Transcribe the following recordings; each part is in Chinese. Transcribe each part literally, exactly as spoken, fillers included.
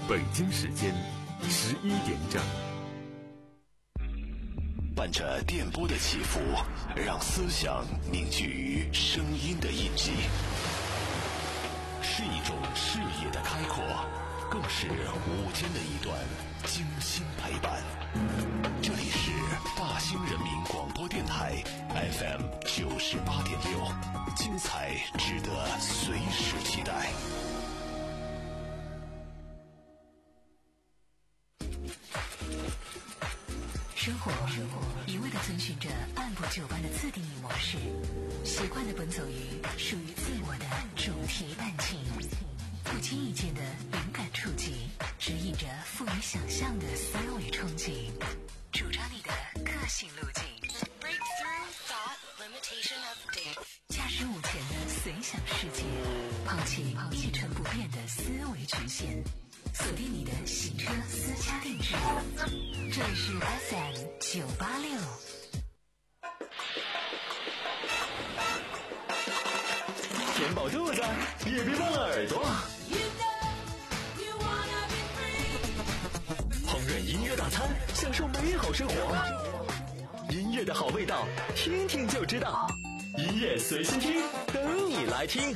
北京时间十一点整。 伴着电波的起伏，让思想凝聚于声音的印记，是一种视野的开阔，更是午间的一段精心陪伴。这里是大兴人民广播电台 F M 九十八点六，精彩值得随时期待。 生活一味地遵循着按部就班的自定义模式，习惯地奔走于属于自我的主题案情，不经意间的灵感触及，指引着富于想象的思维憧憬，主张你的个性路径。Breakthrough thought limitation update， 驾驶午前的随想世界，抛弃一成不变的思维局限，锁定你的行车私家定制。这里是 F M 九八六。 填饱肚子，也别忘了耳朵。烹饪音乐大餐，享受美好生活。音乐的好味道，听听就知道。音乐随心听，等你来听。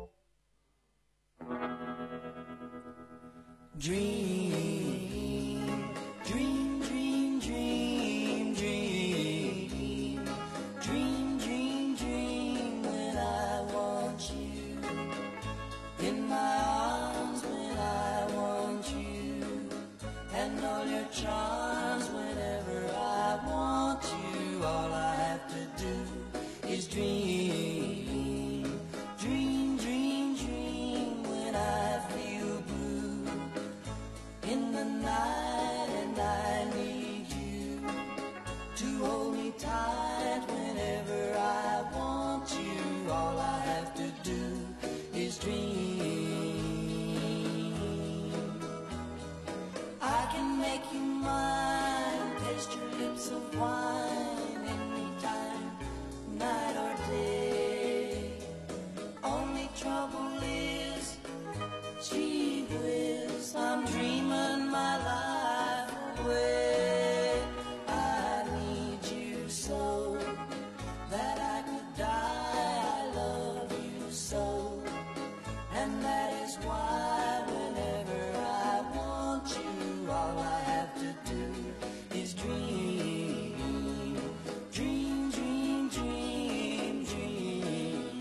Dream, dream, dream, dream, dream, dream, dream, dream when I want you in my arms, when I want you and all your charms whenever I want you. All I have to do is dream, dream, dream, dream when I feel blue in the night and I need you to hold me tight whenever I want you. All I have to do is dream. I can make you mine, taste your lips of wine anytime, night or day. Only trouble is, gee whiz, I'm dreaming my life away. I need you so that I could die. I love you so, and that is why whenever I want you, all I have to do is dream, dream, dream, dream, dream.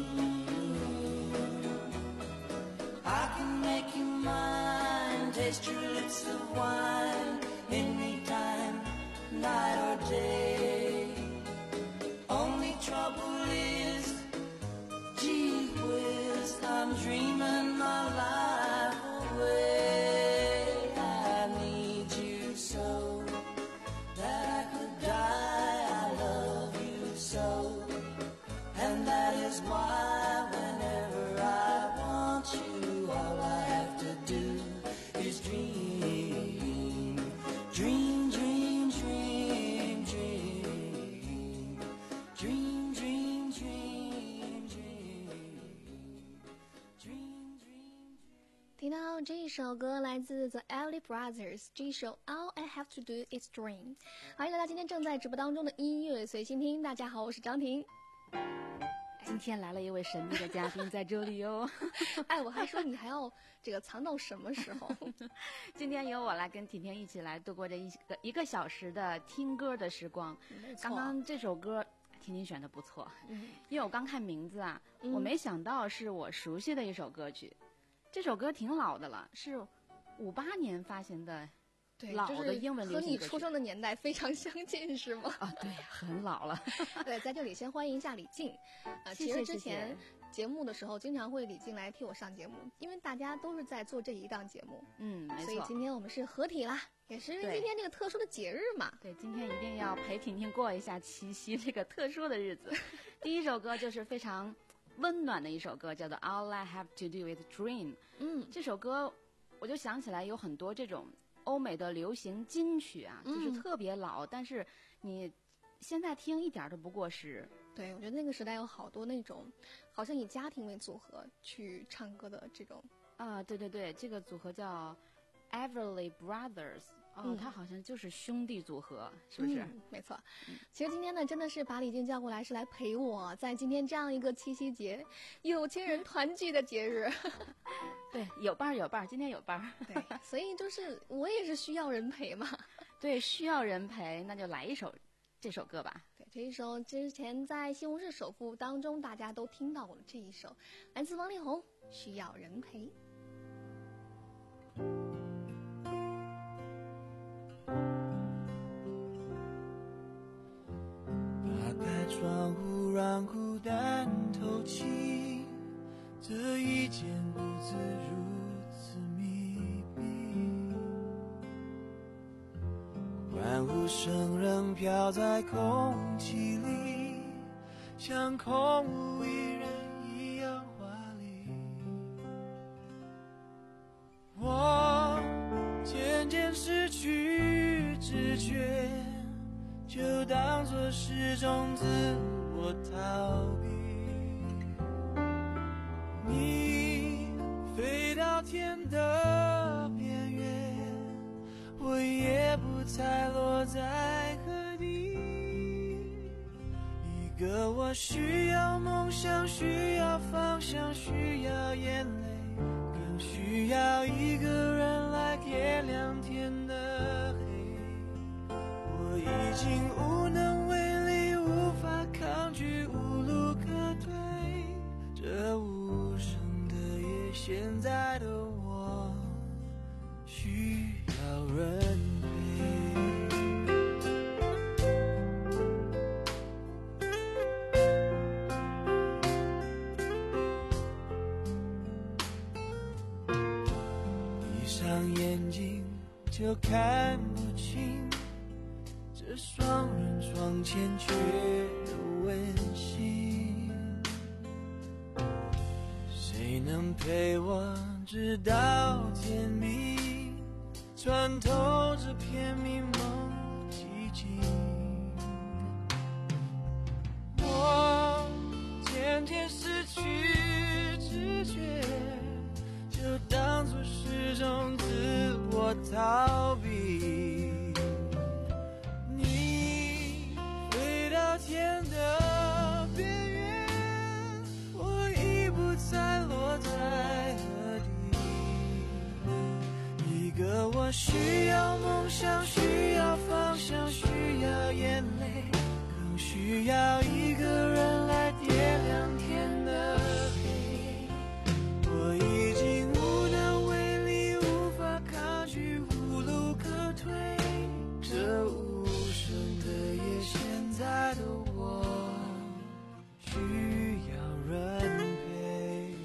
I can make you mine, taste your lips of wine anytime, night or day. Only trouble is, gee whiz, I'm dreaming my life away. I need you so that I could die. I love you so, and that is why whenever I want you, all I have to do is dream, dream, dream, dream, dream, dream, dream, dream, dream, dream, dream. 听到这一首歌来自 The Everly Brothers， 这一首 All I Have to Do Is Dream。欢迎来到今天正在直播当中的音乐随心听。大家好，我是张婷。 今天来了一位神秘的嘉宾在这里哦。 哎，我还说你还要这个藏到什么时候？ 今天由我来跟甜甜一起来度过这一个一个小时的听歌的时光。刚刚这首歌甜甜选的不错，嗯，因为我刚看名字啊，嗯，我没想到是我熟悉的一首歌曲。这首歌挺老的了，是五八年发行的。 对， 老的英文流行歌曲， 和你出生的年代非常相近，是吗？ 啊，对，很老了。 对，在这里先欢迎一下李静。啊，其实之前节目的时候，经常会李静来替我上节目，因为大家都是在做这一档节目。 嗯，没错。 所以今天我们是合体啦，也是因为今天这个特殊的节日嘛。 对，今天一定要陪婷婷过一下七夕这个特殊的日子。第一首歌就是非常温暖的一首歌，叫做 All I Have to Do Is Dream。嗯，这首歌我就想起来有很多这种欧美的流行金曲啊，就是特别老，嗯，但是你现在听一点都不过时。 对，我觉得那个时代有好多那种好像以家庭为组合去唱歌的这种啊，对对对，这个组合叫 Everly Brothers。哦， 嗯他好像就是兄弟组合，是不是？ 嗯，没错。其实今天呢，真的是把李静叫过来，是来陪我在今天这样一个七夕节，有情人团聚的节日。 对，有伴儿有伴儿，今天有伴儿。 对，所以就是我也是需要人陪嘛。 对，需要人陪，那就来一首这首歌吧。 对，这一首之前在《西红柿首富》当中大家都听到过的这一首，来自王力宏，《需要人陪》。 打开窗户，让孤单透气，这一间屋子如此密闭，欢呼声仍飘在空气里，像空无一人一样华丽。我渐渐失去知觉，就当作是种自我逃避。你飞到天的边缘，我也不猜落在何地。一个我需要梦想，需要方向，需要眼泪，更需要一个人来点亮天的黑。我已经无能为力，无法抗拒，无路可退。这无声的夜，现在的我需要人陪。闭上眼睛就看不清，这双人床前却有温馨。谁能陪我直到天明，穿透这片迷蒙寂静。我渐渐失去知觉，就当作是种自我逃避。你飞到天的边缘，我已不再落在何地。一个我需要梦想，需要方向，需要眼泪，更需要一个人来点亮天的黑。我已经无能为力，无法抗拒，无路可退。这无声的夜，现在的我需要人陪。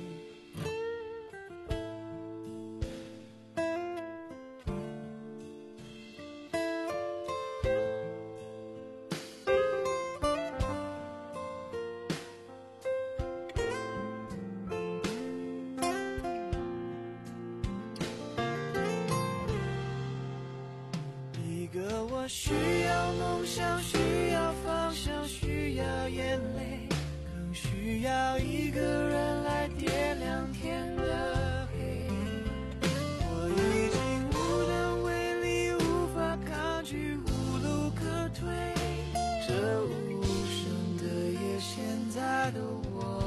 一个我需要梦想，需要方向，需要眼泪，更需要一个人来点亮天的黑。我已经无能为力，无法抗拒，无路可退。这无声的夜，现在的我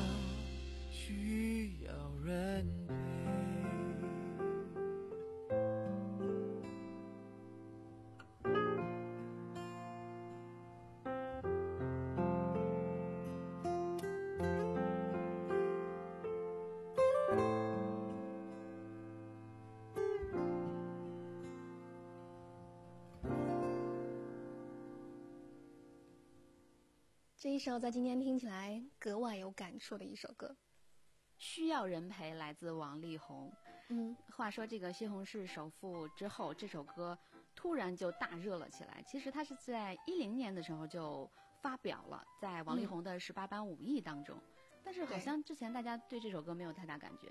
需要人陪。 这一首在今天听起来格外有感触的一首歌。 需要人陪，来自王力宏。 嗯， 话说这个西红柿首富之后，这首歌突然就大热了起来。其实它是在一零年的时候就发表了，在王力宏的十八般武艺当中。但是好像之前大家对这首歌没有太大感觉。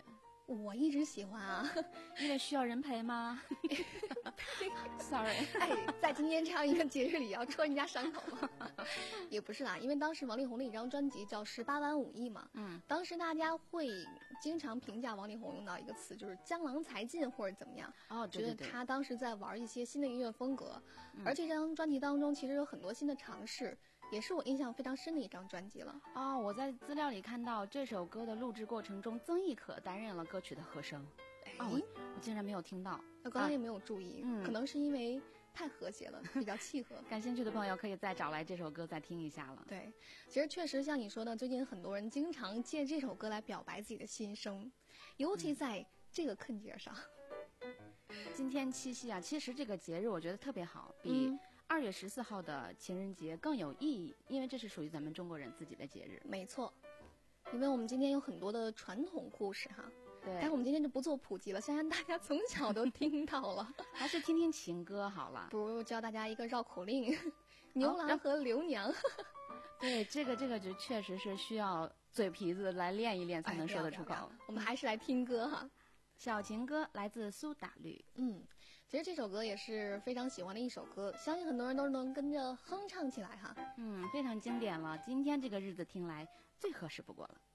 我一直喜欢啊， 因为需要人陪吗？Sorry， 哎，在今天这样一个节日里要戳人家伤口吗？也不是啦，因为当时王力宏的一张专辑叫《十八般武艺》嘛，嗯，当时大家会经常评价王力宏用到一个词，就是江郎才尽或者怎么样。 哦，对对对， 觉得他当时在玩一些新的音乐风格，嗯、而这张专辑当中其实有很多新的尝试。也是我印象非常深的一张专辑了。 哦，我在资料里看到这首歌的录制过程中，曾轶可担任了歌曲的和声。 哎， 哦、我, 我竟然没有听到， 我刚刚也没有注意、啊，可能是因为太和谐了，比较契合。 感兴趣的朋友可以再找来这首歌再听一下了。 对，其实确实像你说的，最近很多人经常借这首歌来表白自己的心声，尤其在这个坑节上。 今天七夕啊，其实这个节日我觉得特别好，比、嗯二月十四号的情人节更有意义，因为这是属于咱们中国人自己的节日。 没错，因为我们今天有很多的传统故事哈。 对。 但我们今天就不做普及了，相信大家从小都听到了。 还是听听情歌好了。 不如教大家一个绕口令：牛郎和刘娘。哦、 对，这个这个就确实是需要嘴皮子来练一练才能说得出口。 哎、我们还是来听歌哈。 小情歌来自苏打绿。 嗯。其实这首歌也是非常喜欢的一首歌，相信很多人都能跟着哼唱起来哈。 嗯，非常经典了，今天这个日子听来最合适不过了。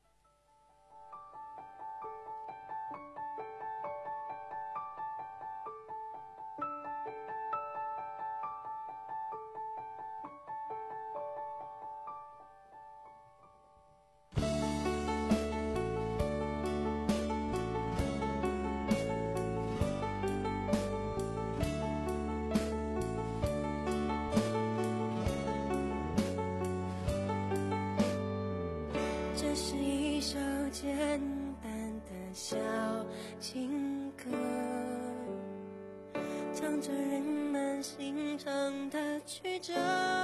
简单的小情歌，唱着人们心肠的曲折。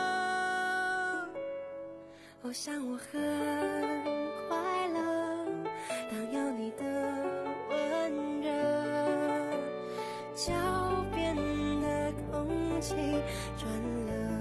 我想我很快乐，当有你的温热，脚边的空气转了。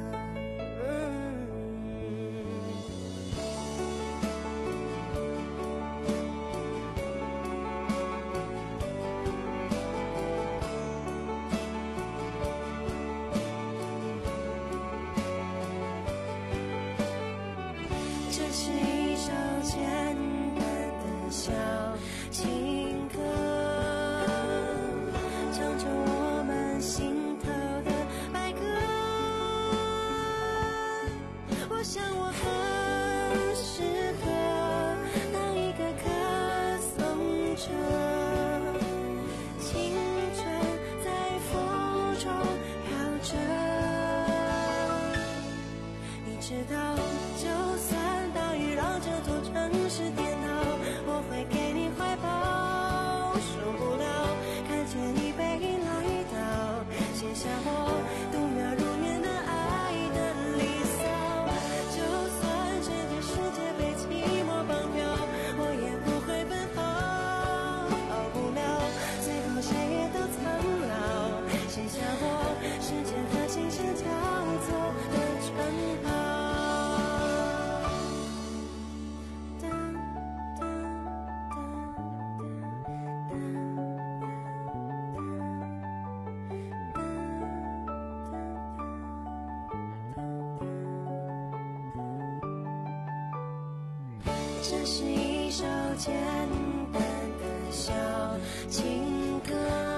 这是一首简单的小情歌，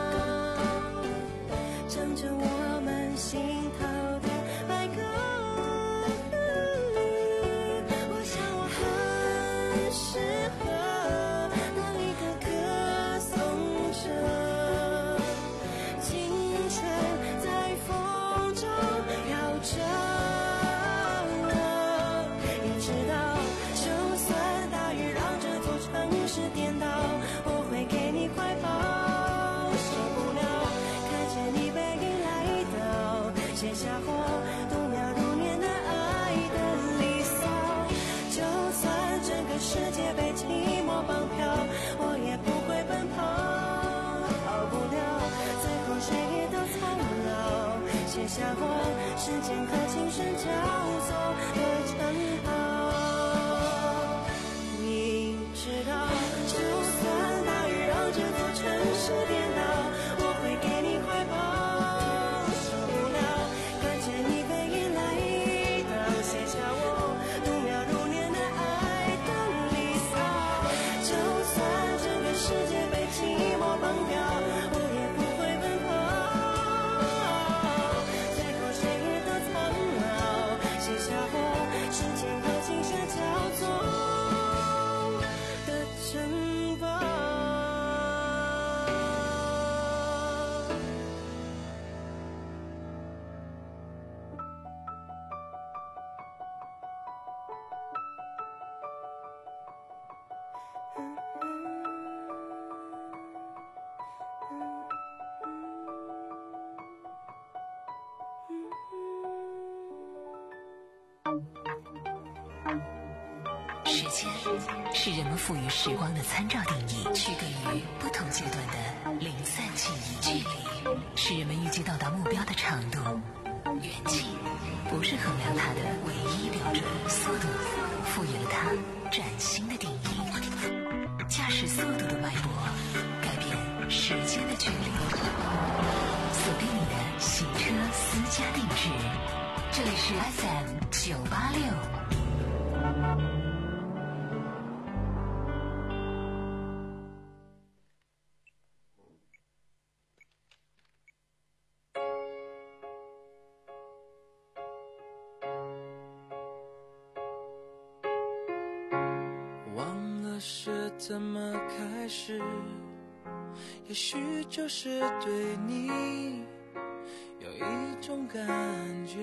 唱着我们心头的白鸽。我想我很适合当一个歌颂者，青春在风中飘着。世界被寂寞绑票，我也不会奔跑，逃不了，最后谁也都苍老，写下我时间和琴声交错的称号。你知道，就算大雨让这时间是人们赋予时光的参照定义，区隔于不同阶段的零散记忆。距离是人们预计到达目标的长度，远近不是衡量它的唯一标准，速度赋予了它崭新的定义。驾驶速度的脉搏改变时间的距离，锁定你的行车私家定制，这里是 S M 九八六。 忘了是怎么开始，也许就是对你有一种感觉，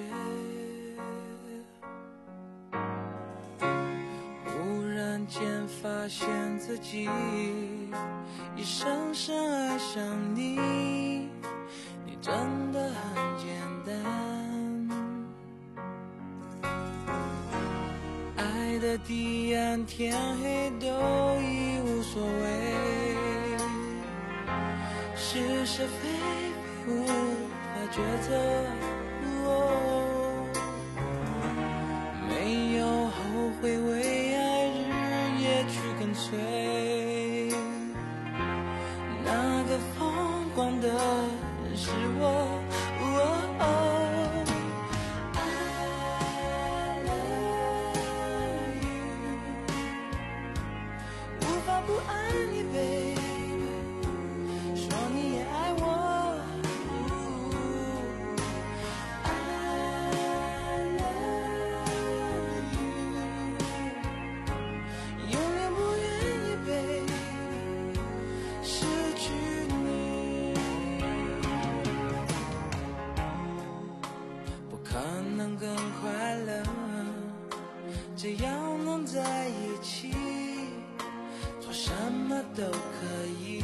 忽然间发现自己已深深爱上你，你真的很简单，爱的地暗天黑都已无所谓，是是非非无法抉择，哦，没有后悔为爱日夜去跟随，那个疯狂的人是我，哦哦不爱你 baby， 说你也爱我， I love you， 永远不愿意 baby 失去你，不可能更快乐，只要能在一起什么都可以，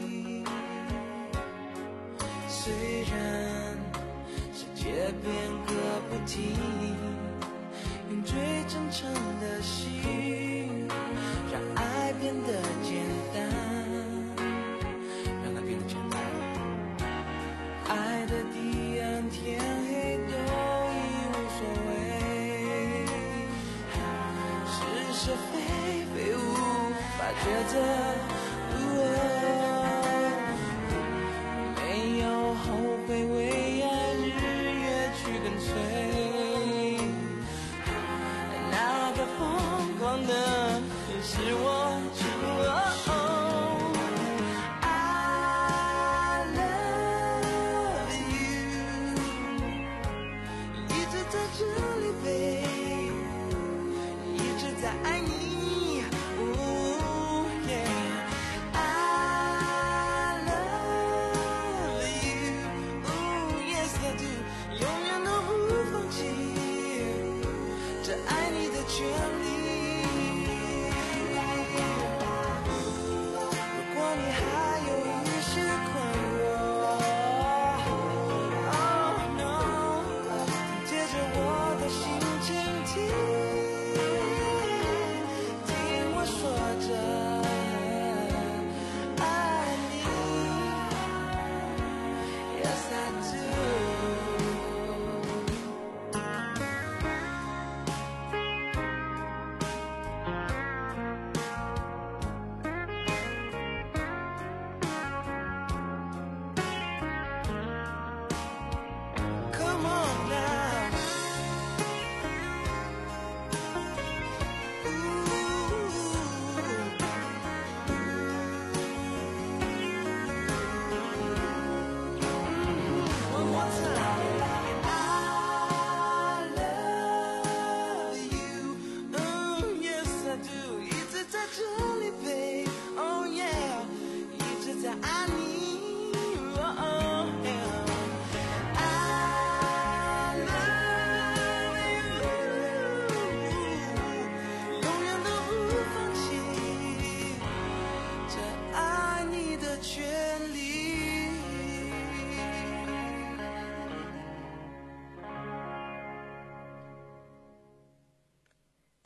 虽然世界变个不停，用最真诚的心让爱变得简单，让它变得简单，爱的地暗天黑都已无所谓，是是非非无抉择，没有后悔为爱日夜去跟随，那个疯狂的是我，是我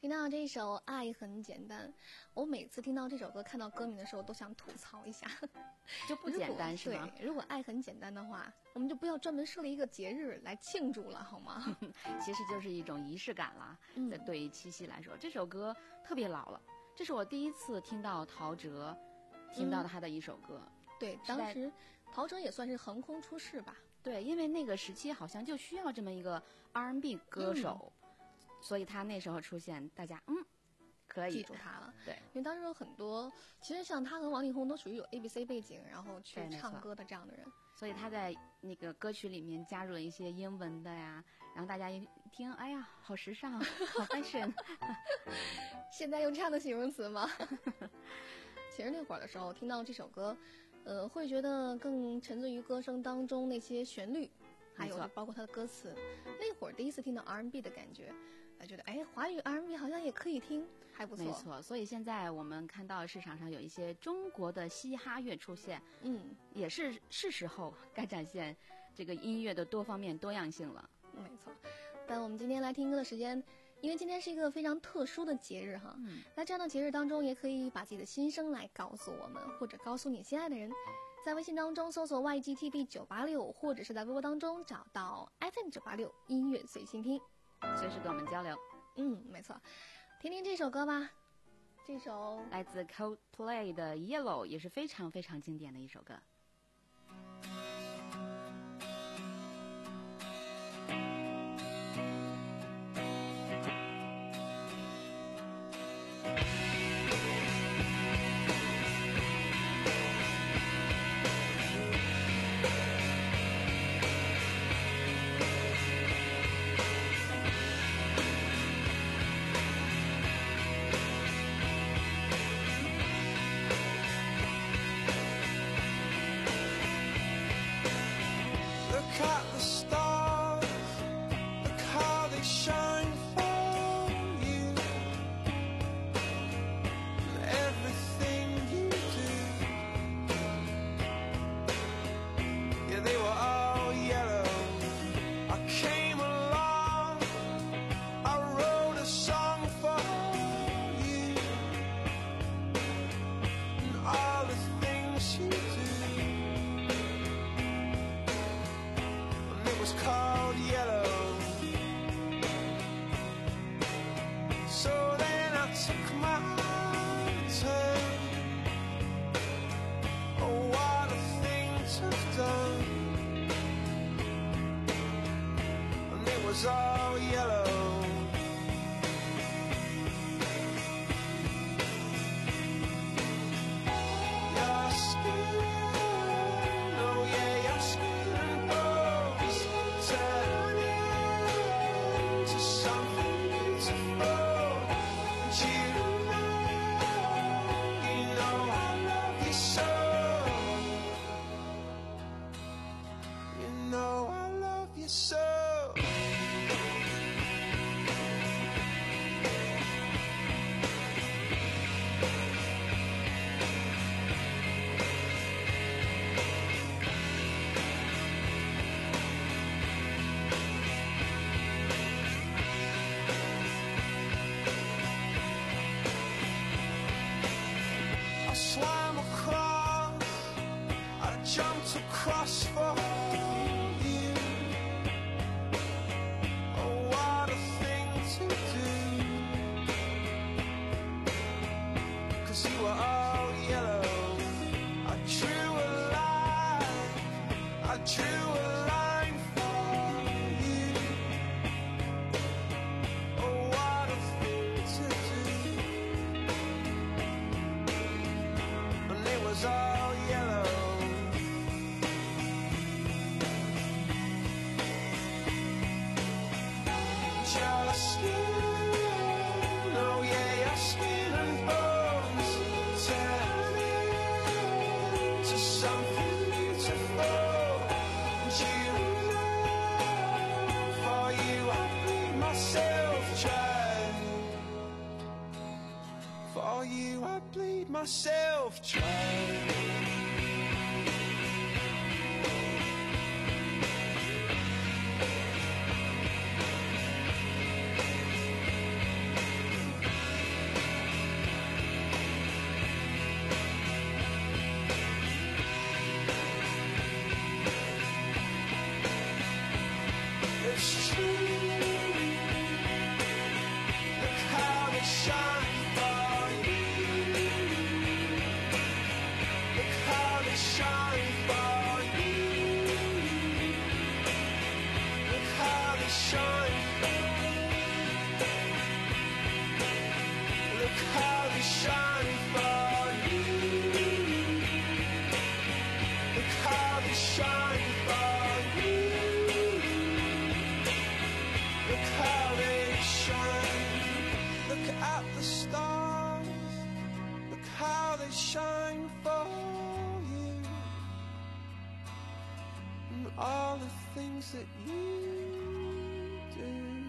听到这首《爱很简单》，我每次听到这首歌，看到歌名的时候，都想吐槽一下， 就不简单是吗？ 对，如果爱很简单的话，我们就不要专门设立一个节日来庆祝了，好吗？ 其实就是一种仪式感啦。嗯，对于七夕来说，这首歌特别老了，这是我第一次听到陶喆，听到他的一首歌。 嗯、对，当时陶喆也算是横空出世吧。 对，因为那个时期好像就需要这么一个 R and B 歌手。嗯，所以他那时候出现，大家嗯可以记住他了。 对， 因为当时有很多，其实像他和王力宏都属于有 A B C 背景，然后去唱歌的这样的人。 所以他在那个歌曲里面加入了一些英文的呀，然后大家一听，哎呀，好时尚，好 fashion。 现在用这样的形容词吗？其实那会儿的时候听到这首歌，呃，会觉得更沉醉于歌声当中那些旋律。还有就包括他的歌词，那会儿第一次听到 R and B 的感觉，呃，觉得哎，华语 R and B 好像也可以听，还不错。 没错，所以现在我们看到市场上有一些中国的嘻哈乐出现， 嗯， 也是是时候该展现这个音乐的多方面多样性了。 没错，但我们今天来听歌的时间，因为今天是一个非常特殊的节日哈， 嗯， 在这样的节日当中，也可以把自己的心声来告诉我们，或者告诉你心爱的人。在微信当中搜索 Y G T V 九八六，或者是在微博当中找到 F M 九八六音乐随心听， 随时跟我们交流。 嗯，没错，听听这首歌吧。这首来自 Coldplay 的 Yellow 也是非常非常经典的一首歌。 myself trying. from all the things that you do.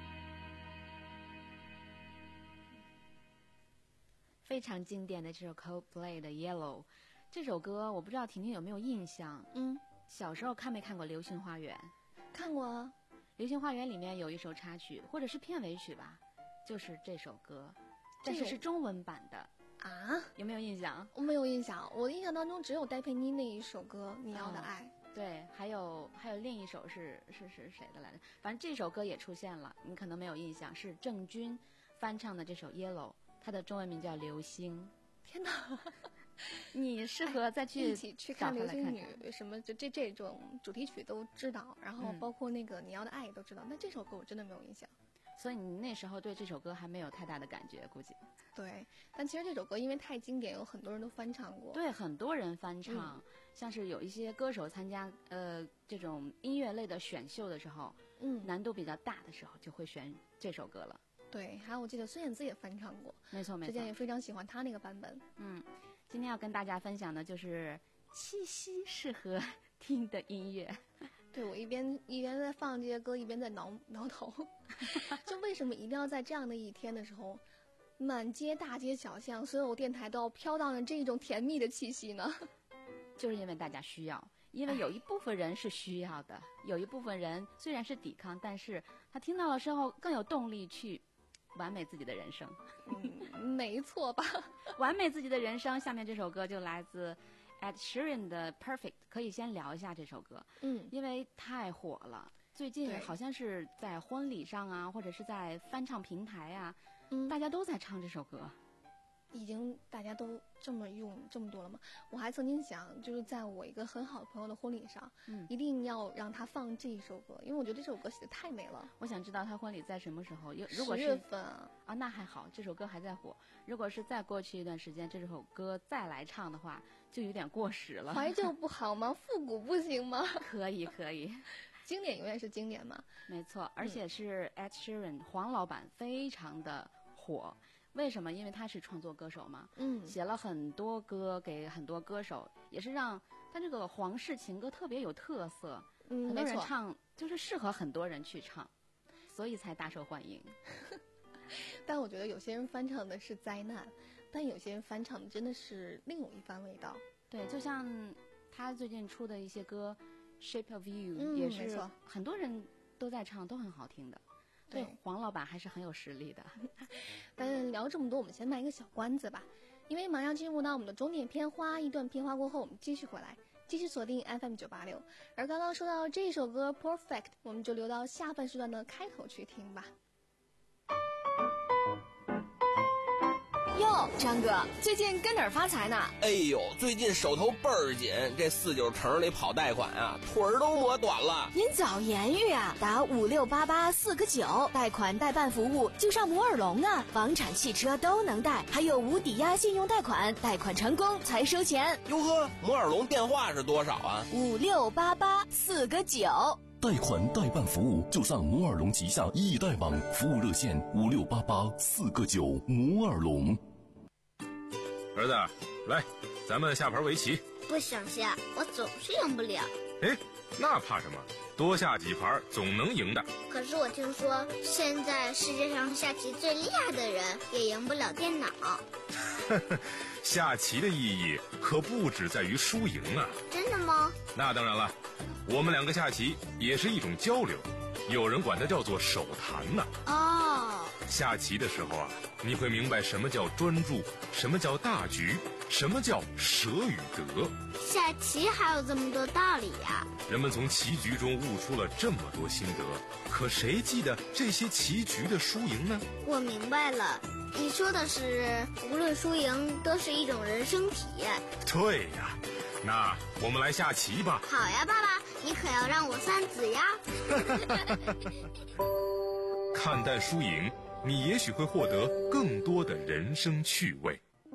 非常经典的这首 Coldplay 的 Yellow， 这首歌我不知道婷婷有没有印象？ 嗯， 小时候看没看过《流星花园》？ 看过啊， 《流星花园》里面有一首插曲，或者是片尾曲吧，就是这首歌，但是是中文版的啊， 有没有印象？ 我没有印象，我印象当中只有戴佩妮那一首歌《你要的爱》。 嗯对，还有还有另一首是是是谁的来着？反正这首歌也出现了，你可能没有印象，是郑钧翻唱的这首《Yellow》，它的中文名叫《流星》。 天哪！ 你适合再去一起去看《流星雨》什么，就这这种主题曲都知道，然后包括那个《你要的爱》也都知道。那、嗯、这首歌我真的没有印象。 所以你那时候对这首歌还没有太大的感觉，估计。 对，但其实这首歌因为太经典，有很多人都翻唱过。 对，很多人翻唱，嗯、像是有一些歌手参加呃这种音乐类的选秀的时候， 嗯， 难度比较大的时候就会选这首歌了。 对，还有我记得孙燕姿也翻唱过， 没错没错， 之前也非常喜欢她那个版本。 嗯，今天要跟大家分享的就是七夕适合听的音乐。 对，我一边一边在放这些歌，一边在挠挠头。就为什么一定要在这样的一天的时候，满街大街小巷，所有电台都要飘荡着这种甜蜜的气息呢？ 就是因为大家需要，因为有一部分人是需要的，有一部分人虽然是抵抗，但是他听到了之后更有动力去完美自己的人生。 嗯，没错吧？ 完美自己的人生，下面这首歌就来自Ed Sheeran 的 Perfect， 可以先聊一下这首歌， 嗯， 因为太火了，最近好像是在婚礼上啊，或者是在翻唱平台啊， 嗯， 大家都在唱这首歌。 已经大家都这么用这么多了吗？我还曾经想，就是在我一个很好的朋友的婚礼上， 嗯， 一定要让他放这一首歌，因为我觉得这首歌写的太美了。 我想知道他婚礼在什么时候？如果是十月份啊， 啊，那还好，这首歌还在火。如果是再过去一段时间，这首歌再来唱的话，就有点过时了。 怀旧不好吗？复古不行吗？ 可以可以， 经典永远是经典嘛。 没错，而且是 Ed Sheeran 黄老板非常的火。为什么？因为他是创作歌手嘛， 嗯， 写了很多歌给很多歌手，也是让他这个皇室情歌特别有特色， 嗯， 很多人唱，就是适合很多人去唱，所以才大受欢迎。 但我觉得有些人翻唱的是灾难，但有些人翻唱的真的是另有一番味道。 对，就像他最近出的一些歌《Shape of You》， 嗯， 也是很多人都在唱，都很好听的。对，黄老板还是很有实力的。 但聊这么多，我们先卖一个小关子吧，因为马上进入到我们的终点片花，一段片花过后，我们继续回来，继续锁定 F M 九八六。而刚刚说到这首歌 Perfect， 我们就留到下半时段的开头去听吧。 哟，张哥，最近跟哪儿发财呢？ 哎呦，最近手头倍儿紧，这四九城里跑贷款啊，腿儿都磨短了。 您早言语啊，打五六八八四个九，贷款代办服务就上摩尔龙啊，房产、汽车都能贷，还有无抵押信用贷款，贷款成功才收钱。 哟呵，摩尔龙电话是多少啊？ 五六八八四个九。 贷款代办服务就上摩尔龙旗下易贷网，服务热线五六八八四个九。摩尔龙。 儿子，来，咱们下盘围棋。 不想下，我总是赢不了。 哎，那怕什么？多下几盘总能赢的。 可是我听说，现在世界上下棋最厉害的人也赢不了电脑。 下棋的意义可不只在于输赢啊！ 真的吗？ 那当然了，我们两个下棋也是一种交流，有人管它叫做手谈呢。 哦， 下棋的时候啊，你会明白什么叫专注，什么叫大局，什么叫舍与得。 下棋还有这么多道理呀！ 人们从棋局中悟出了这么多心得，可谁记得这些棋局的输赢呢？ 我明白了，你说的是无论输赢都是一种人生体验。 对呀，那我们来下棋吧。 好呀，爸爸，你可要让我三子呀。 看淡输赢，你也许会获得更多的人生趣味。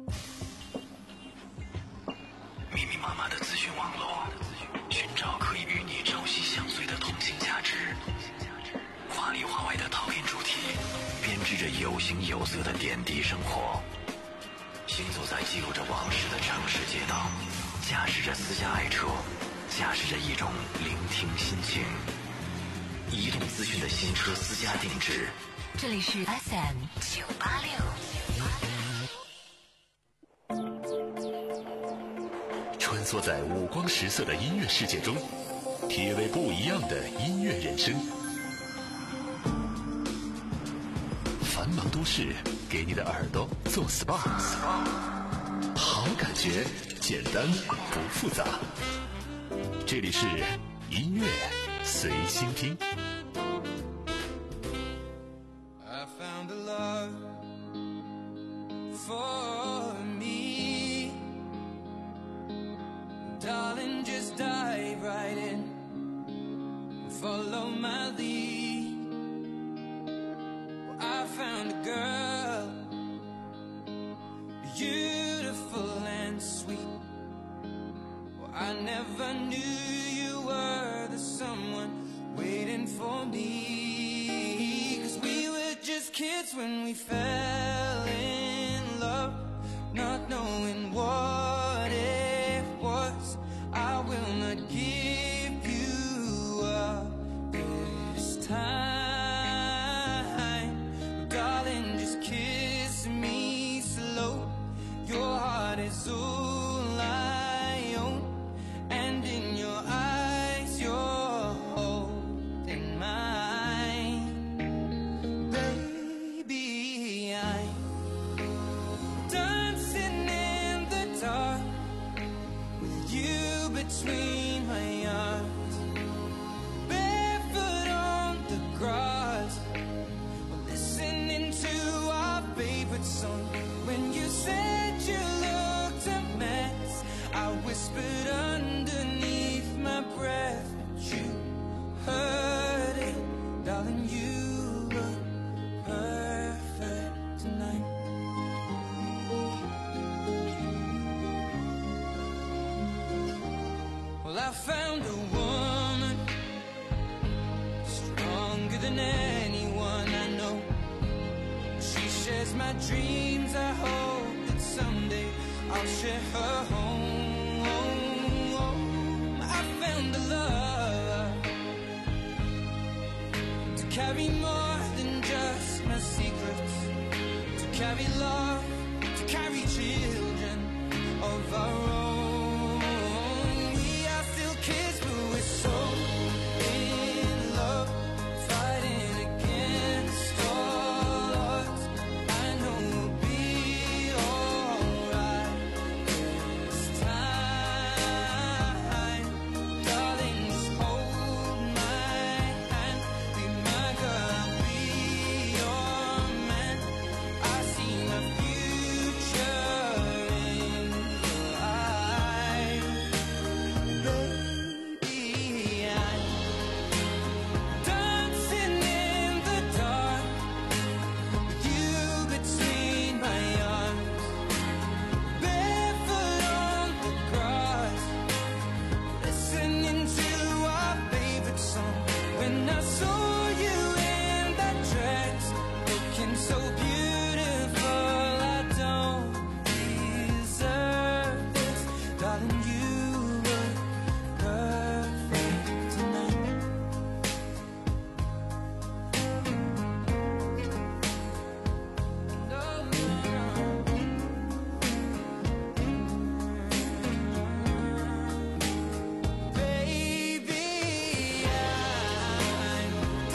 密密麻麻的资讯网络，寻找可以与你朝夕相随的通信价值，华里华外的陶片主题，编织着有形有色的点滴生活。行走在记录着往事的城市街道，驾驶着私家爱车， 驾驶着一种聆听心情。移动资讯的新车私家定制， 这里是 S M 九八六。 穿梭在五光十色的音乐世界中，体味不一样的音乐人生。繁忙都市给你的耳朵做 S P A， 好感觉，简单不复杂。这里是音乐随心听。 I found a love for me, darling, just dive right in, follow my lead. Well, I found a girl, beautiful and sweet. Well, I never knew you were the someone waiting for me, 'cause we were just kids when we fell in love, not knowing what it was. I will not give you up this time, darling, just kiss me slow. Your heart is all I own, and in your eyes you're holding mine. Baby, I'm dancing in the dark with you between my arms, barefoot on the grass, listening to our favorite song. When you said you looked a mess, I whispered underneath my breath, but you heard it, darling, you were perfect tonight. Well, I found a woman stronger than anyone I know. She shares my dreams. I hope that someday I'll share her home. I found a love to carry more than just my secrets, to carry love, to carry children of our own. We are still kids, but we're so in love, fighting against all odds. I know we'll be alright this time, darling, just hold my hand. Be my girl, I'll be your man. I see my future in your eyes. Baby, I'm dancing in the dark with you between my arms, barefoot on the grass, listening to our favorite song. When I saw you in that dress, looking so beautiful, I don't deserve this, darling, you were perfect tonight. Baby, I'm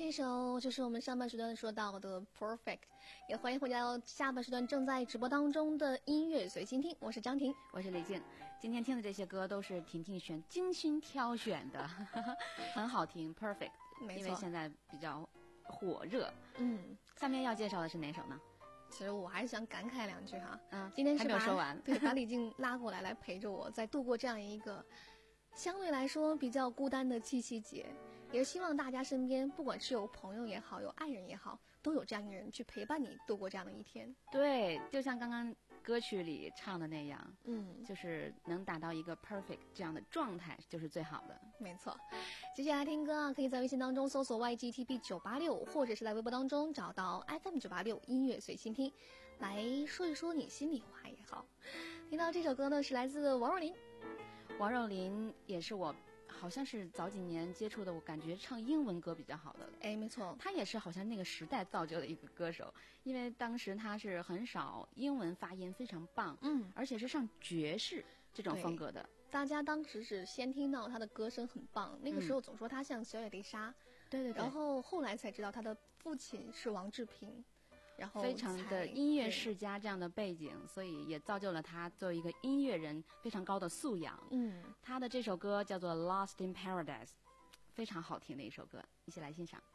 一首就是我们上半时段说到的 Perfect， 也欢迎回到下半时段正在直播当中的音乐随心听，我是张婷， 我是李静。今天听的这些歌都是婷婷选精心挑选的，很好听 Perfect， 因为现在比较火热。嗯，下面要介绍的是哪首呢？ 其实我还是想感慨两句哈， 嗯， 今天是还没有说完， 对，把李静拉过来，来陪着我，在度过这样一个相对来说比较孤单的七夕节，也是希望大家身边，不管是有朋友也好，有爱人也好，都有这样一个人去陪伴你度过这样的一天。 对，就像刚刚歌曲里唱的那样，嗯，就是能达到一个 perfect 这样的状态，就是最好的。 没错。接下来听歌啊，可以在微信当中搜索 Y G T B 九八六，或者是在微博当中找到 F M 九八六音乐随心听，来说一说你心里话也好。听到这首歌呢，是来自王若琳。 王若琳也是我好像是早几年接触的，我感觉唱英文歌比较好的。 哎，没错， 她也是好像那个时代造就的一个歌手，因为当时她是很少英文发音非常棒，嗯，而且是上爵士这种风格的。 大家当时是先听到她的歌声很棒，那个时候总说她像小野丽莎， 对对对， 然后后来才知道她的父亲是王志平。然后非常的音乐世家这样的背景，所以也造就了他作为一个音乐人非常高的素养。嗯，他的这首歌叫做《Lost in Paradise》，非常好听的一首歌，一起来欣赏。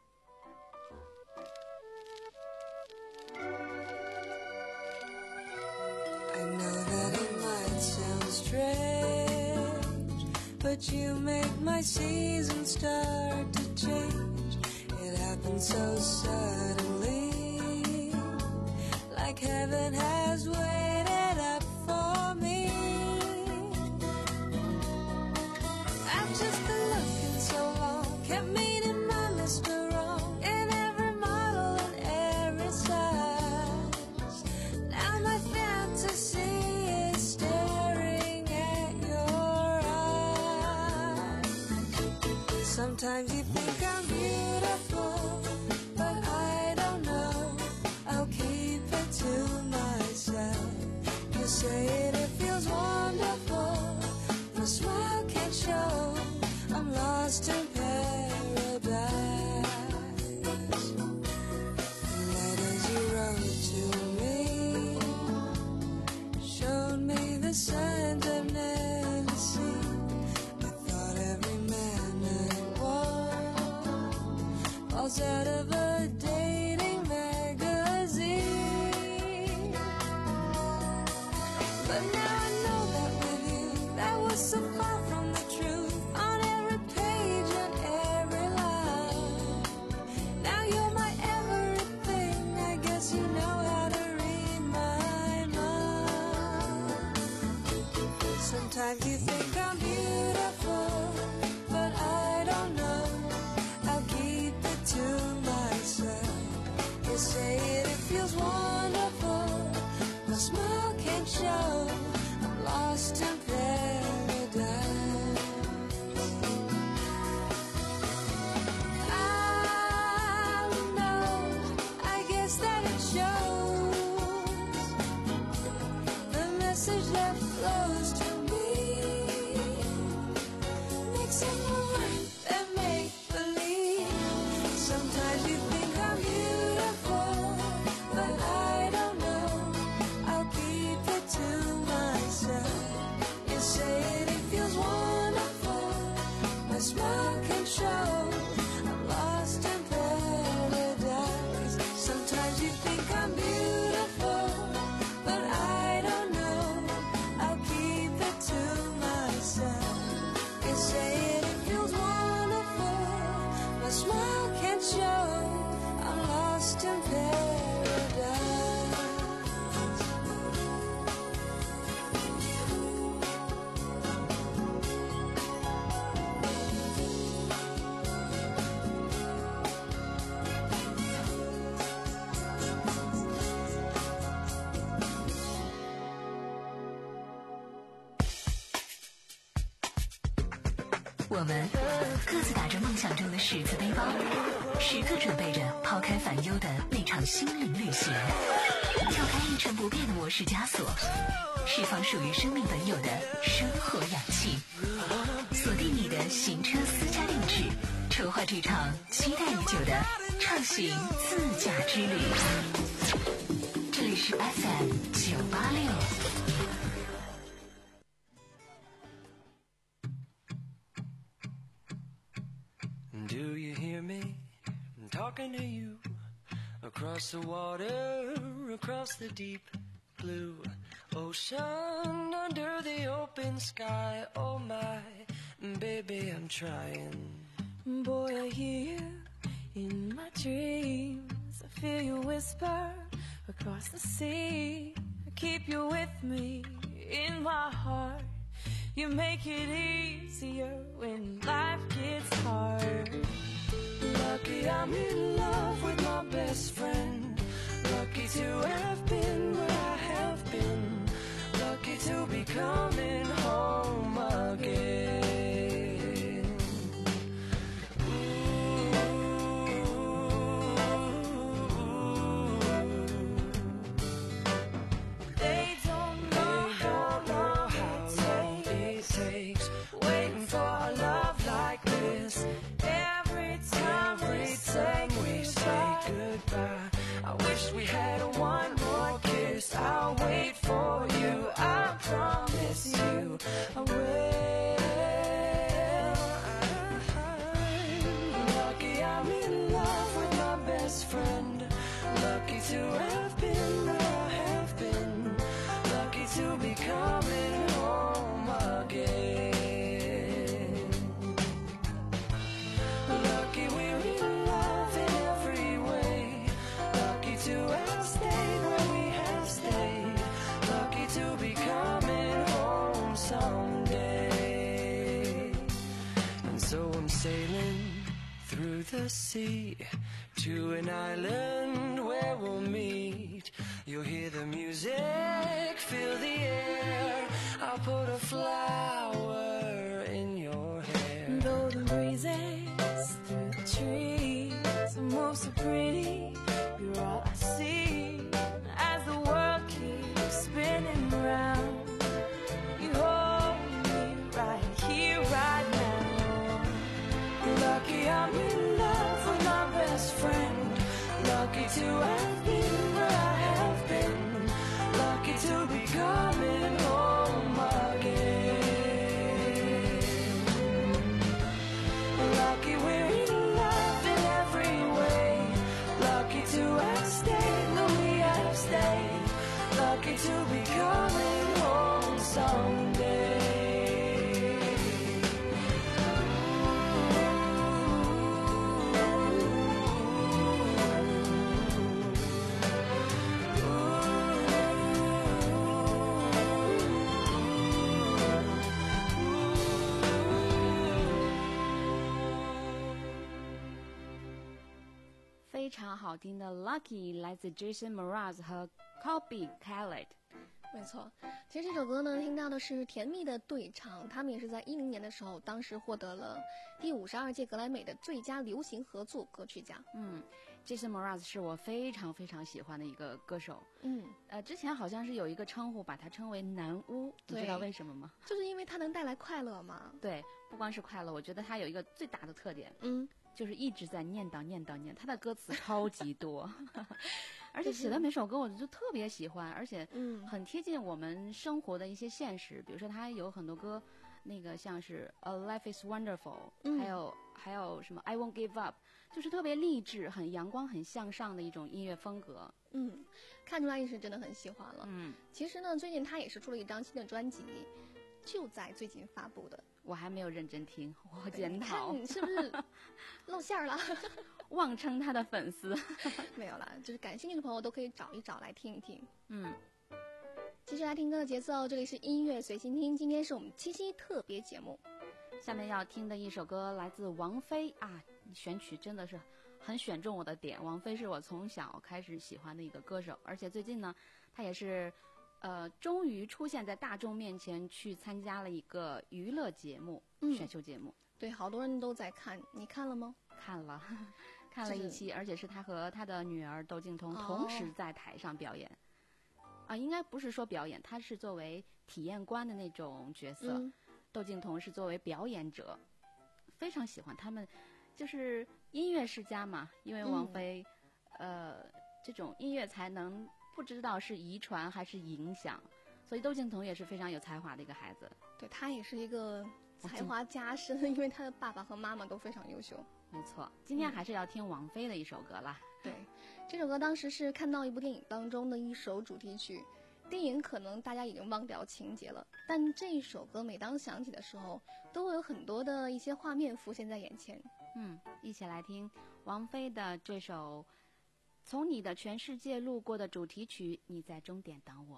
I know that it might sound strange, but you make my season start to change. It happened so suddenly.Like heaven has waited up for me. I've just been looking so long, kept meaning my Mister Wrong in every model and every size. Now my fantasy is staring at your eyes. Sometimes you think I'm beautiful,but I don't know, I'll keep it to myself. You say it, it feels wonderful, my smile can't show, I'm lost in paradise. The letters you wrote to me showed me the signs I've never seen. I thought every man I want falls out of a dating magazine. But now I know that with you, that was so far from the truth. On every page and every line, now you're my everything. I guess you know how to read my mind. Sometimes you think I'm beautiful,but I don't know, I'll keep it to myself. You say it, it feels wonderful, my smile can't show, I'm lost in paradise. I know, I guess that it shows, the message that flows to me.Makes it more than make-believe. Sometimes you think I'm beautiful, but I don't know, I'll keep it to myself. You say it, it feels wonderful, my smile can show, I'm lost in paradise. Sometimes you think I'm beautiful, but I don't know, I'll keep it to myself.You say it, it feels wonderful, my smile can't show, I'm lost in paradise. 我们各自打着梦想中的十字背包，时刻准备着抛开烦忧的那场心灵旅行，跳开一成不变的模式枷锁，释放属于生命本有的生活氧气，锁定你的行车私家定制，筹划这场期待已久的畅行自驾之旅。这里是 F M 九八六。 Do you hear me? I'm talking to you across the water, across the deep blue ocean, under the open sky. Oh my, baby, I'm trying. Boy, I hear you in my dreams. I feel you whisper across the sea. I keep you with me in my heart. You make it easier when life gets hard. Lucky I'm in love with my best friend. Lucky to have been where I have been. Lucky to be coming home again. They don't know how long it takes waiting for a love like this. Every time we say we say goodbye, I wish we had one more kiss. I'll wait for you, I promise you I will. I'm lucky I'm in love with my best friend. Lucky to have been where I have been. Lucky to be coming home again. Lucky we're in love in every way. Lucky to have stayed where we have stayed. Lucky to be coming home someday. And so I'm sailing through the sea to an island where we'll meet. You'll hear the music, feel the air. I'll put a flower in your hair. Golden breezes through the trees move so pretty. You're all I see as the world keeps spinning round. You hold me right here, right now. Lucky I'm in love with my best friend. Lucky to have been where I have been. Lucky to be coming home again. Lucky we're in love in every way. Lucky to have stayed when we have stayed. Lucky to be coming home someday. 《非常好听的 Lucky 来自 Jason Mraz 和 Colby Khaled。 没错，其实这首歌呢，听到的是甜蜜的对唱，他们也是在一零年的时候，当时获得了第五十二届格莱美的最佳流行合作歌曲奖。 嗯 ，Jason Mraz 是我非常非常喜欢的一个歌手。 嗯， 呃，之前好像是有一个称呼把他称为男巫，你知道为什么吗？ 就是因为他能带来快乐嘛。 对，不光是快乐，我觉得他有一个最大的特点， 嗯， 就是一直在念叨念叨念，他的歌词超级多。而且写的每首歌我就特别喜欢，而且很贴近我们生活的一些现实。比如说他有很多歌，那个像是《A Life Is Wonderful》，嗯，还有还有什么《I Won't Give Up》，就是特别励志、很阳光、很向上的一种音乐风格。 嗯，看出来你是真的很喜欢了。 嗯， 其实呢，最近他也是出了一张新的专辑，就在最近发布的。 我还没有认真听，我检讨。 你是不是露馅了？ 妄称他的粉丝。 没有啦，就是感兴趣的朋友都可以找一找来听一听。 嗯， 继续来听歌的节奏，这里是音乐随心听，今天是我们七夕特别节目。 下面要听的一首歌来自王菲啊，选曲真的是很选中我的点。王菲是我从小开始喜欢的一个歌手，而且最近呢，她也是呃终于出现在大众面前，去参加了一个娱乐节目、嗯、选秀节目。 对，好多人都在看，你看了吗？ 看了，看了一期，而且是她和她的女儿窦靖童同时在台上表演。哦、啊，应该不是说表演，她是作为体验官的那种角色。嗯，窦靖童是作为表演者，非常喜欢他们就是音乐世家嘛，因为王菲，嗯、呃，这种音乐才能不知道是遗传还是影响，所以窦靖童也是非常有才华的一个孩子。 对，他也是一个才华加深，因为他的爸爸和妈妈都非常优秀。 没错，今天还是要听王菲的一首歌啦。 对，这首歌当时是看到一部电影当中的一首主题曲，电影可能大家已经忘掉情节了，但这一首歌每当响起的时候，都会有很多的一些画面浮现在眼前。 嗯，一起来听王菲的这首《从你的全世界路过》的主题曲《你在终点等我》。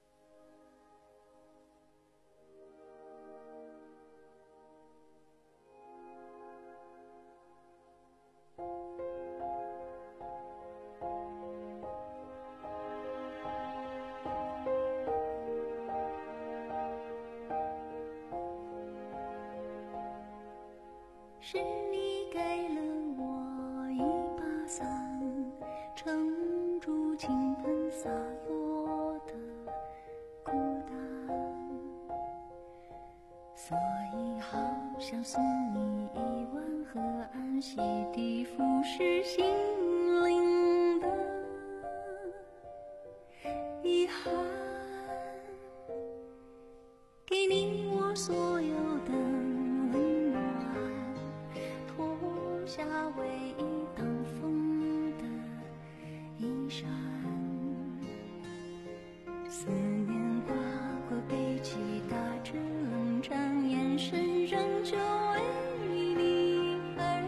是你给了我一把伞，撑住倾盆洒落的孤单，所以好想送你一碗河岸洗涤腐蚀心灵的遗憾，给你我所有的温暖，脱下唯一挡风的衣衫，思念划过背脊，打着冷战，眼神仍旧为你而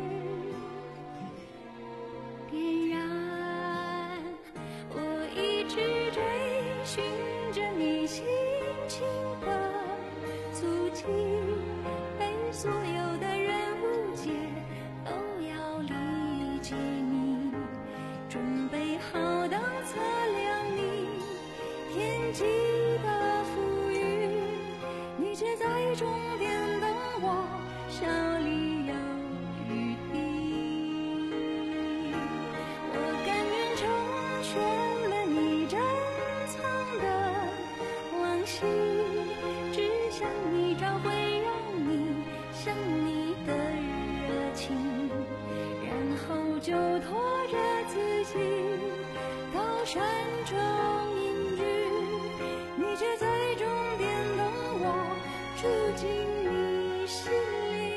点燃。我一直追寻着你轻轻的足迹，被所有的人误解，都要理解你，准备好当测量你天际的浮云，你却在终点等我，笑里有余地。我甘愿成全了你珍藏的往昔，只想你找回让你想你的热情，然后就拖着自己到山中隐居，你却在终点等我，住进你心里。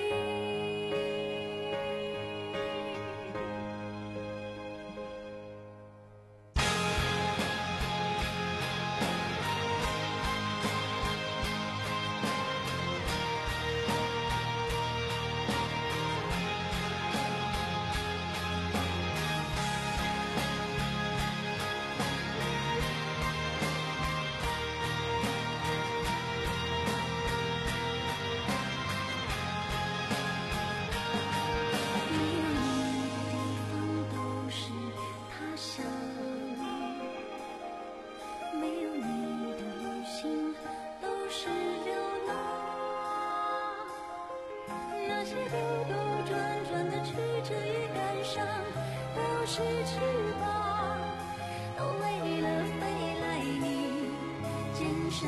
是翅膀，为了飞来你肩上。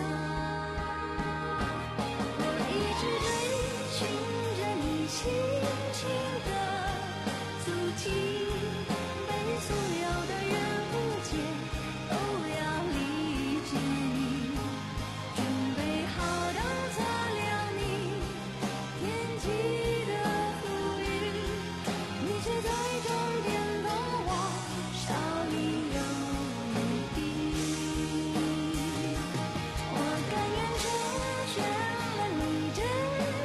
我一直追寻着你轻轻的足迹，被所有的人误解，都要理解你，准备好当测量你天际的浮云，你却在终点等我，笑里有余地。我甘愿成全了你珍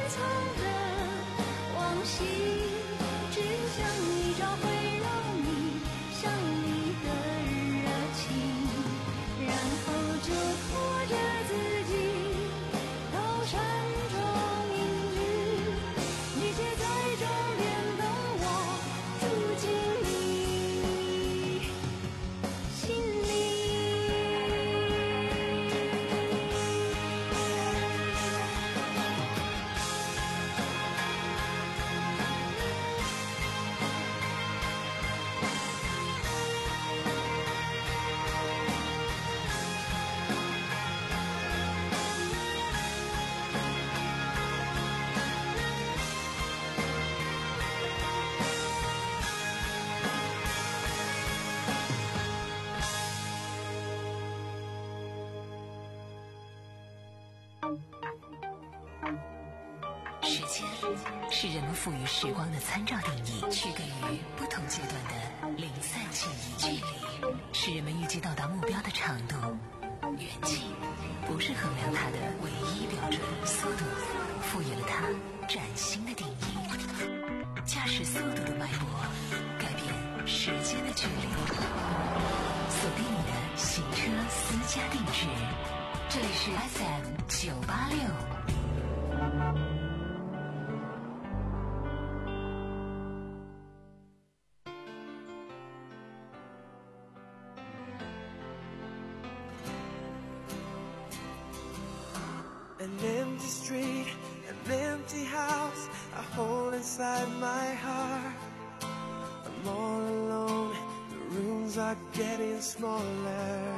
是人们赋予时光的参照定义，去给予不同阶段的零散记忆。距离是人们预计到达目标的长度，远近不是衡量它的唯一标准。速度赋予了它崭新的定义，驾驶速度的脉搏改变时间的距离。锁定你的行车私家定制，这里是 S M 九八六。 An empty street, an empty house I hold inside my heart. I'm all alone, the rooms are getting smaller.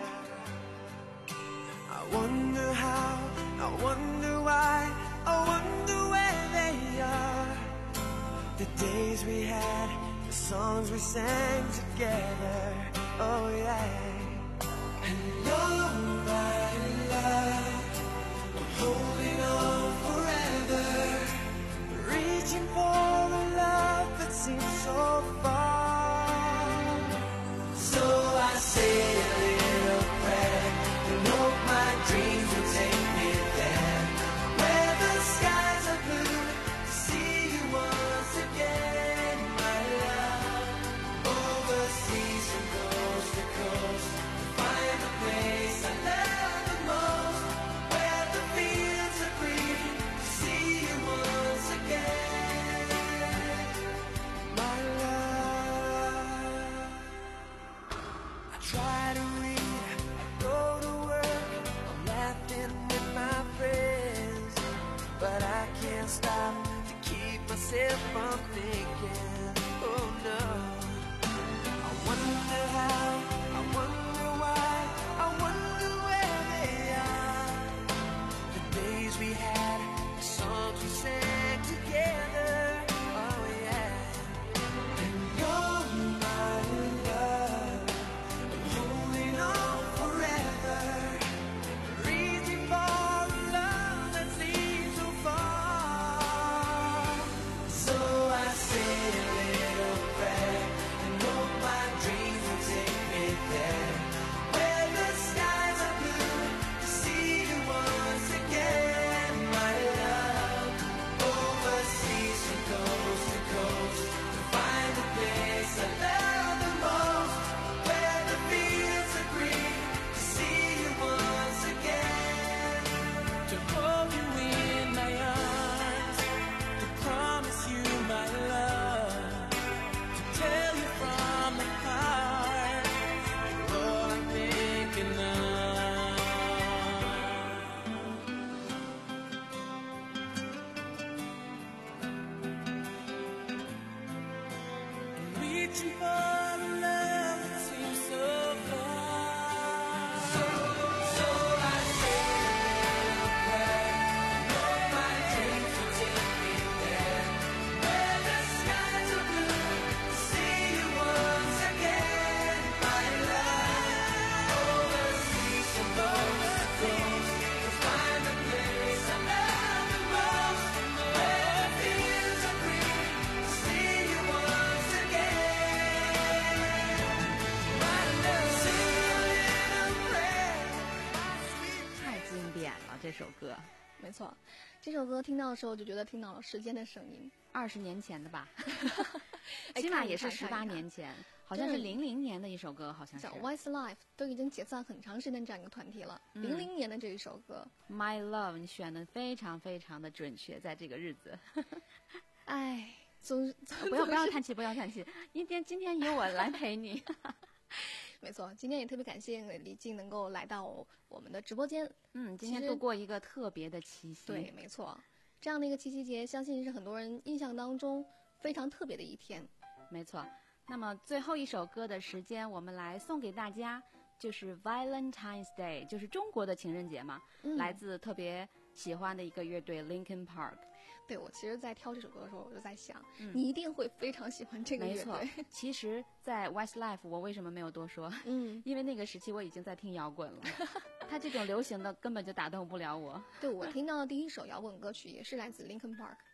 I wonder how, I wonder why, I wonder where they are. The days we had, the songs we sang together, oh yeah. And oh my love, holding on forever, reaching for a love that seems so far. So I say a little prayer and hope my dreams will take me there, where the skies are blue, to see you once again, my love. Overseas from coast to coast, to find the place I love the most, where the fields are green, to see you once again, my love. I try to read, I go to work, I'm laughing with my friends, but I can't stop to keep myself from thinking, oh no. I wonder how, I wonder why, I wonder where they are. The days we had, the songs we sang together, oh yeah. And you're my love, I'm holding on forever, reaching for a love that seems so far. So I say a little prayer and hope my dreams will take me there, where the skies are blue, to see you once again, my love. Overseas from coast to coast, to find the place I love the most, where the fields are green, to see you once again, to hold you in my arms, to promise you my love, to tell you from the heart, you're all I'm thinking of. I'm reaching for a love that seems so far. So, so I say a little prayer, and hope my dreams will take me there, where the skies are blue, to see you once again, my love. Overseas from coast to coast, to find the place I love the most, where the fields are green, to see you once again, my love. Say a little prayer, my sweet 太经典了这首歌， 没错，这首歌听到的时候就觉得听到了时间的声音。 二十年前的吧， 哎起码看一也是十八看看一看年前，好像是零零年的一首歌，好像是像 Westlife 都已经解散很长时间这样一个团体了， 嗯零零年的这一首歌， My Love， 你选的非常非常的准确，在这个日子。 哎，总不要不要叹气，不要叹气，今天今天由我来陪你。 没错，今天也特别感谢李静能够来到我们的直播间。 嗯，今其实天度过一个特别的七夕。 对，没错，这样的一个七夕节，相信是很多人印象当中非常特别的一天。 没错。那么最后一首歌的时间，我们来送给大家，就是 Valentine's Day， 就是中国的情人节嘛， 嗯来自特别喜欢的一个乐队 Linkin Park。 对，我其实，在挑这首歌的时候，我就在想， 嗯你一定会非常喜欢这个乐没错队。， 其实，在 Westlife 我为什么没有多说？ 嗯， 因为那个时期我已经在听摇滚了，他这种流行的根本就打动不了我。 对，我听到的第一首摇滚歌曲也是来自 Linkin Park。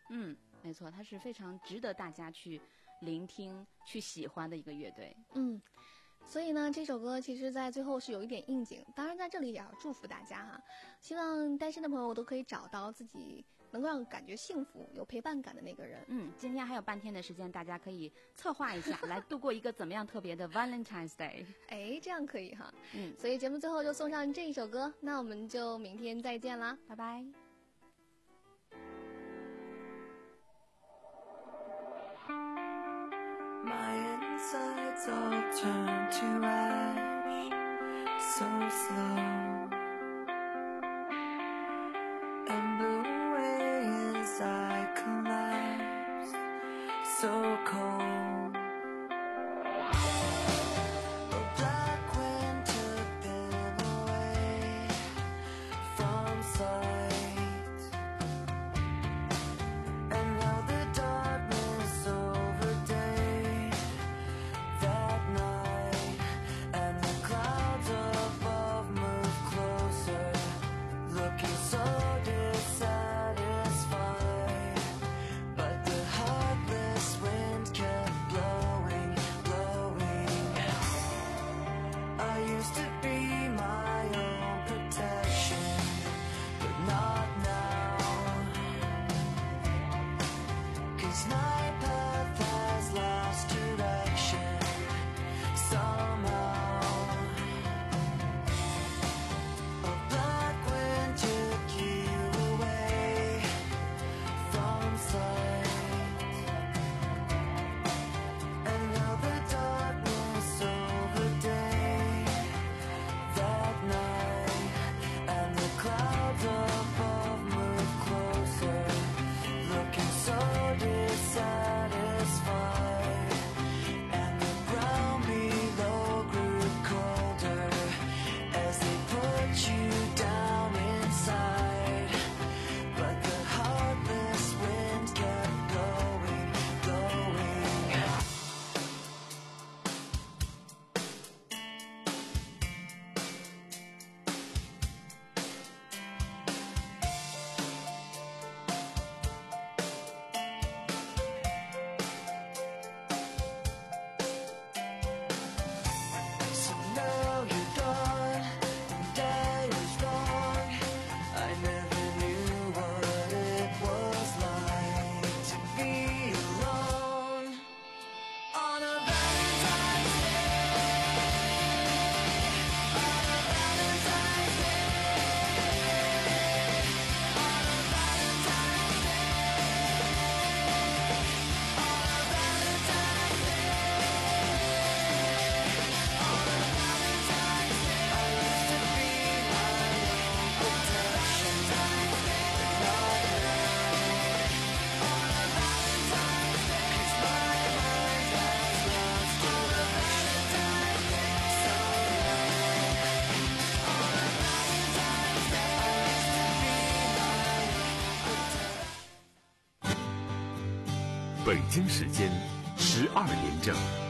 嗯，没错，它是非常值得大家去聆听、去喜欢的一个乐队。 嗯。所以呢，这首歌其实在最后是有一点应景，当然在这里也要祝福大家哈，希望单身的朋友都可以找到自己能够让感觉幸福、有陪伴感的那个人。 嗯，今天还有半天的时间，大家可以策划一下，来度过一个怎么样特别的 Valentine's Day。 哎，这样可以哈。 嗯， 所以节目最后就送上这一首歌，那我们就明天再见啦， 拜拜。 My insides all turn to ash, so slow, and blew away as I collapsed, so cold. A black wind took them away from sight, and now the darkness over day that night, and the clouds above move closer, looking so dissatisfied, but the heartless wind kept blowing, blowing. I used to be my own protection, but not now, 'cause my path has lost direction somehow. A black wind took you away from sight, and now the darkness over day that night, and the clouds above move closer, looking so dissatisfied, and the ground below grew colder as they put you down inside, but the heartless wind kept blowing, blowing. So now you're gone, and I was wrong. I never knew what it was like to be alone on a Valentine's Day, on a Valentine's Day, on a Valentine's Day, on a Valentine's Day. 北京时间十二点整。